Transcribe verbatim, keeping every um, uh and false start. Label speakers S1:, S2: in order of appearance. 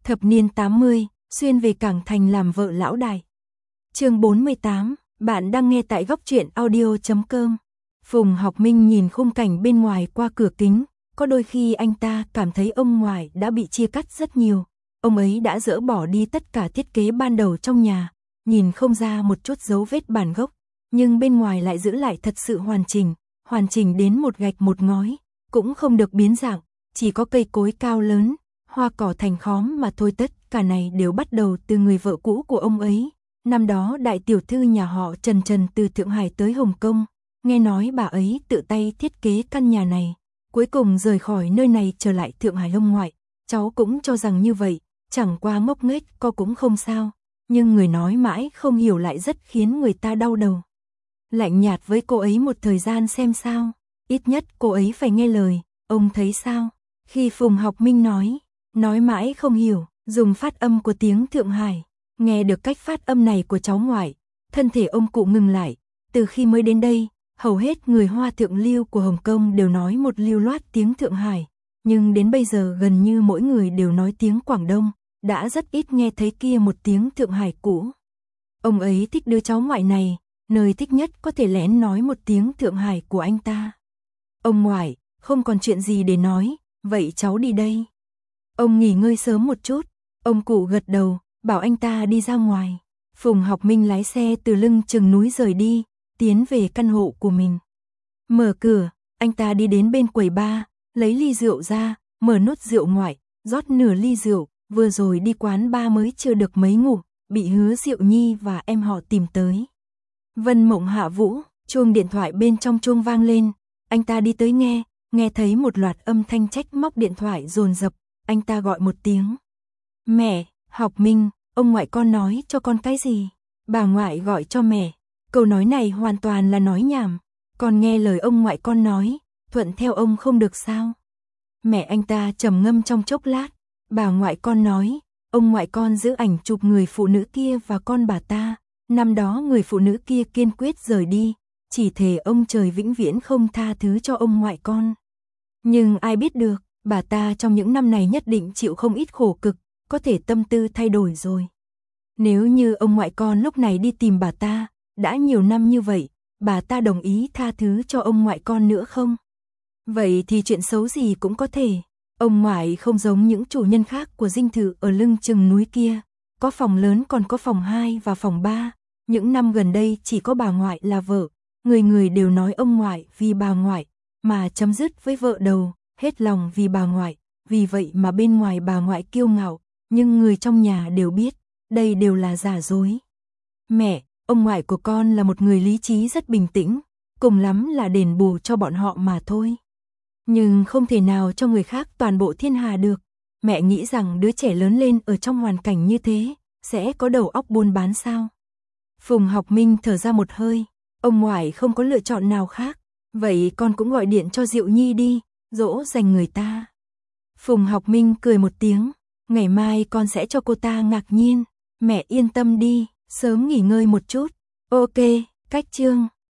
S1: Thập niên tám mươi, xuyên về Cảng Thành làm vợ lão đại. Chương bốn mươi tám, bạn đang nghe tại góc truyện audio chấm com. Phùng Học Minh nhìn khung cảnh bên ngoài qua cửa kính, có đôi khi anh ta cảm thấy ông ngoại đã bị chia cắt rất nhiều. Ông ấy đã dỡ bỏ đi tất cả thiết kế ban đầu trong nhà, nhìn không ra một chút dấu vết bản gốc, nhưng bên ngoài lại giữ lại thật sự hoàn chỉnh, hoàn chỉnh đến một gạch một ngói, cũng không được biến dạng, chỉ có cây cối cao lớn, hoa cỏ thành khóm mà thôi. Tất cả này đều bắt đầu từ người vợ cũ của ông ấy. Năm đó đại tiểu thư nhà họ Trần Trần từ Thượng Hải tới Hồng Kông, nghe nói bà ấy tự tay thiết kế căn nhà này, cuối cùng rời khỏi nơi này trở lại Thượng Hải ông ngoại. Cháu cũng cho rằng như vậy, chẳng qua ngốc nghếch co cũng không sao, nhưng người nói mãi không hiểu lại rất khiến người ta đau đầu. Lạnh nhạt với cô ấy một thời gian xem sao, ít nhất cô ấy phải nghe lời, ông thấy sao? Khi Phùng Học Minh nói, nói mãi không hiểu, dùng phát âm của tiếng Thượng Hải, nghe được cách phát âm này của cháu ngoại, thân thể ông cụ ngừng lại. Từ khi mới đến đây, hầu hết người Hoa thượng lưu của Hồng Kông đều nói một lưu loát tiếng Thượng Hải, nhưng đến bây giờ gần như mỗi người đều nói tiếng Quảng Đông, đã rất ít nghe thấy kia một tiếng Thượng Hải cũ. Ông ấy thích đứa cháu ngoại này, nơi thích nhất có thể lén nói một tiếng Thượng Hải của anh ta. Ông ngoại, không còn chuyện gì để nói, vậy cháu đi đây. Ông nghỉ ngơi sớm một chút. Ông cụ gật đầu, bảo anh ta đi ra ngoài. Phùng Học Minh lái xe từ lưng chừng núi rời đi, tiến về căn hộ của mình. Mở cửa, anh ta đi đến bên quầy bar, lấy ly rượu ra, mở nút rượu ngoại, rót nửa ly rượu. Vừa rồi đi quán bar mới chưa được mấy ngủ, bị Hứa Diệu Nhi và em họ tìm tới. Vân Mộng Hạ Vũ, chuông điện thoại bên trong chuông vang lên, anh ta đi tới nghe, nghe thấy một loạt âm thanh trách móc điện thoại dồn dập, anh ta gọi một tiếng. Mẹ, Học Minh, ông ngoại con nói cho con cái gì? Bà ngoại gọi cho mẹ. Câu nói này hoàn toàn là nói nhảm. Con nghe lời ông ngoại con nói, thuận theo ông không được sao? Mẹ anh ta trầm ngâm trong chốc lát. Bà ngoại con nói, ông ngoại con giữ ảnh chụp người phụ nữ kia và con bà ta. Năm đó người phụ nữ kia kiên quyết rời đi, chỉ thề ông trời vĩnh viễn không tha thứ cho ông ngoại con. Nhưng ai biết được, bà ta trong những năm này nhất định chịu không ít khổ cực, có thể tâm tư thay đổi rồi. Nếu như ông ngoại con lúc này đi tìm bà ta, đã nhiều năm như vậy, bà ta đồng ý tha thứ cho ông ngoại con nữa không? Vậy thì chuyện xấu gì cũng có thể. Ông ngoại không giống những chủ nhân khác của dinh thự ở lưng chừng núi kia, có phòng lớn còn có phòng hai và phòng ba. Những năm gần đây chỉ có bà ngoại là vợ, người người đều nói ông ngoại vì bà ngoại mà chấm dứt với vợ đầu, hết lòng vì bà ngoại, vì vậy mà bên ngoài bà ngoại kiêu ngạo, nhưng người trong nhà đều biết, đây đều là giả dối. Mẹ, ông ngoại của con là một người lý trí rất bình tĩnh, cùng lắm là đền bù cho bọn họ mà thôi. Nhưng không thể nào cho người khác toàn bộ thiên hà được. Mẹ nghĩ rằng đứa trẻ lớn lên ở trong hoàn cảnh như thế, sẽ có đầu óc buôn bán sao? Phùng Học Minh thở ra một hơi, ông ngoại không có lựa chọn nào khác, vậy con cũng gọi điện cho Diệu Nhi đi, dỗ dành người ta. Phùng Học Minh cười một tiếng, ngày mai con sẽ cho cô ta ngạc nhiên, mẹ yên tâm đi, sớm nghỉ ngơi một chút. Ok, cách chương.